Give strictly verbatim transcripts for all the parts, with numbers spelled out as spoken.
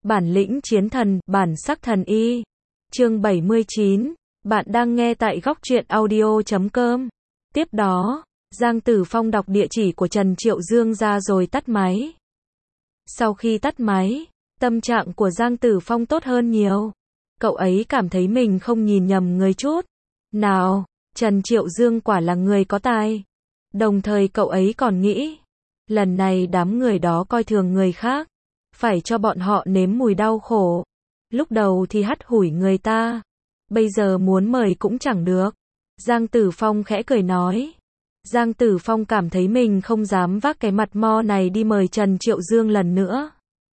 Bản lĩnh chiến thần, bản sắc thần y. Chương bảy mươi chín. Bạn đang nghe tại góc truyện audio chấm com. Tiếp đó, Giang Tử Phong đọc địa chỉ của Trần Triệu Dương ra rồi tắt máy. Sau khi tắt máy, tâm trạng của Giang Tử Phong tốt hơn nhiều. Cậu ấy cảm thấy mình không nhìn nhầm người chút nào, Trần Triệu Dương quả là người có tài. Đồng thời cậu ấy còn nghĩ, lần này đám người đó coi thường người khác, phải cho bọn họ nếm mùi đau khổ. Lúc đầu thì hắt hủi người ta, bây giờ muốn mời cũng chẳng được. Giang Tử Phong khẽ cười nói. Giang Tử Phong cảm thấy mình không dám vác cái mặt mo này đi mời Trần Triệu Dương lần nữa.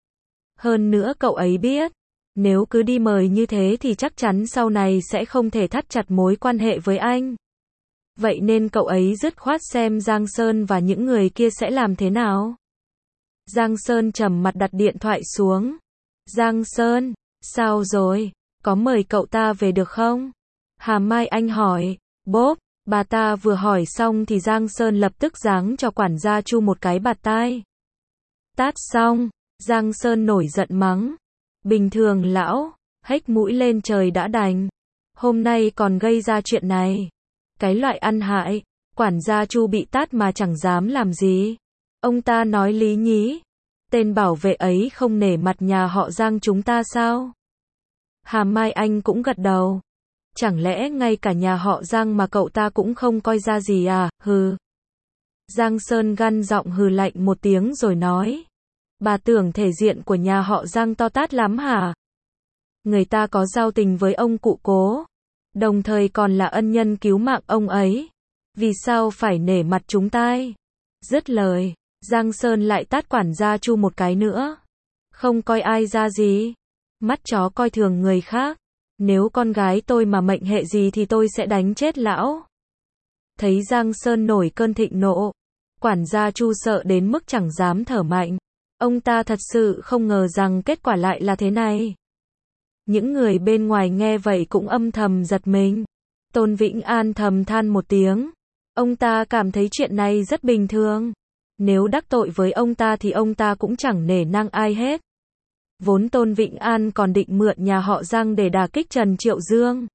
Hơn nữa cậu ấy biết, nếu cứ đi mời như thế thì chắc chắn sau này sẽ không thể thắt chặt mối quan hệ với anh. Vậy nên cậu ấy dứt khoát xem Giang Sơn và những người kia sẽ làm thế nào. Giang Sơn trầm mặt đặt điện thoại xuống. Giang Sơn, sao rồi? Có mời cậu ta về được không? Hà Mai Anh hỏi. Bốp, bà ta vừa hỏi xong thì Giang Sơn lập tức giáng cho quản gia Chu một cái bạt tai. Tát xong, Giang Sơn nổi giận mắng. Bình thường lão, hếch mũi lên trời đã đành. Hôm nay còn gây ra chuyện này. Cái loại ăn hại, quản gia Chu bị tát mà chẳng dám làm gì. Ông ta nói lý nhí. Tên bảo vệ ấy không nể mặt nhà họ Giang chúng ta sao? Hà Mai Anh cũng gật đầu. Chẳng lẽ ngay cả nhà họ Giang mà cậu ta cũng không coi ra gì à, hừ. Giang Sơn gằn giọng hừ lạnh một tiếng rồi nói. Bà tưởng thể diện của nhà họ Giang to tát lắm hả? Người ta có giao tình với ông cụ Cố, đồng thời còn là ân nhân cứu mạng ông ấy. Vì sao phải nể mặt chúng ta? Dứt lời, Giang Sơn lại tát quản gia Chu một cái nữa. Không coi ai ra gì. Mắt chó coi thường người khác. Nếu con gái tôi mà mệnh hệ gì thì tôi sẽ đánh chết lão. Thấy Giang Sơn nổi cơn thịnh nộ, quản gia Chu sợ đến mức chẳng dám thở mạnh. Ông ta thật sự không ngờ rằng kết quả lại là thế này. Những người bên ngoài nghe vậy cũng âm thầm giật mình. Tôn Vĩnh An thầm than một tiếng. Ông ta cảm thấy chuyện này rất bình thường. Nếu đắc tội với ông ta thì ông ta cũng chẳng nể nang ai hết. Vốn Tôn Vĩnh An còn định mượn nhà họ Giang để đả kích Trần Triệu Dương.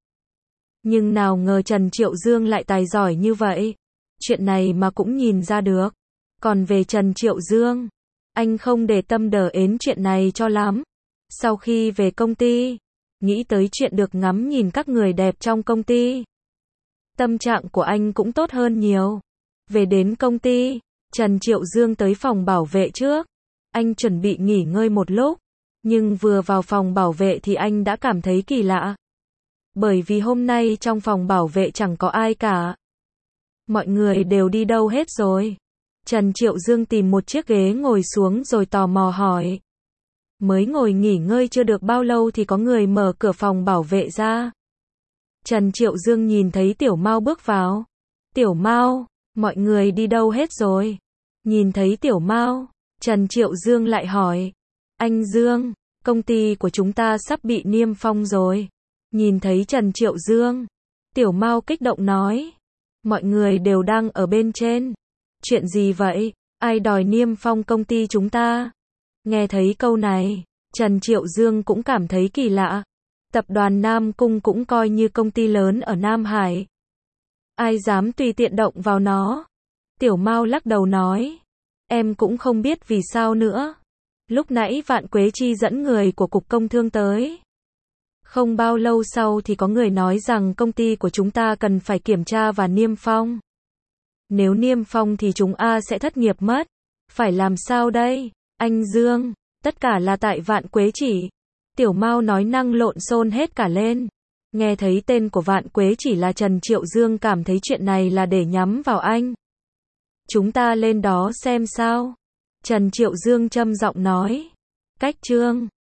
Nhưng nào ngờ Trần Triệu Dương lại tài giỏi như vậy. Chuyện này mà cũng nhìn ra được. Còn về Trần Triệu Dương, anh không để tâm đờ ến chuyện này cho lắm. Sau khi về công ty, nghĩ tới chuyện được ngắm nhìn các người đẹp trong công ty, tâm trạng của anh cũng tốt hơn nhiều. Về đến công ty, Trần Triệu Dương tới phòng bảo vệ trước. Anh chuẩn bị nghỉ ngơi một lúc, nhưng vừa vào phòng bảo vệ thì anh đã cảm thấy kỳ lạ. Bởi vì hôm nay trong phòng bảo vệ chẳng có ai cả. Mọi người đều đi đâu hết rồi? Trần Triệu Dương tìm một chiếc ghế ngồi xuống rồi tò mò hỏi. Mới ngồi nghỉ ngơi chưa được bao lâu thì có người mở cửa phòng bảo vệ ra. Trần Triệu Dương nhìn thấy Tiểu Mao bước vào. Tiểu Mao, mọi người đi đâu hết rồi? Nhìn thấy Tiểu Mao, Trần Triệu Dương lại hỏi. Anh Dương, công ty của chúng ta sắp bị niêm phong rồi. Nhìn thấy Trần Triệu Dương, Tiểu Mao kích động nói. Mọi người đều đang ở bên trên. Chuyện gì vậy? Ai đòi niêm phong công ty chúng ta? Nghe thấy câu này, Trần Triệu Dương cũng cảm thấy kỳ lạ. Tập đoàn Nam Cung cũng coi như công ty lớn ở Nam Hải. Ai dám tùy tiện động vào nó? Tiểu Mao lắc đầu nói. Em cũng không biết vì sao nữa. Lúc nãy Vạn Quế Chi dẫn người của Cục Công Thương tới. Không bao lâu sau thì có người nói rằng công ty của chúng ta cần phải kiểm tra và niêm phong. Nếu niêm phong thì chúng ta sẽ thất nghiệp mất. Phải làm sao đây? Anh Dương, tất cả là tại Vạn Quế Chỉ. Tiểu Mao nói năng lộn xộn hết cả lên. Nghe thấy tên của Vạn Quế Chỉ là Trần Triệu Dương cảm thấy chuyện này là để nhắm vào anh. Chúng ta lên đó xem sao. Trần Triệu Dương trầm giọng nói. Cách chương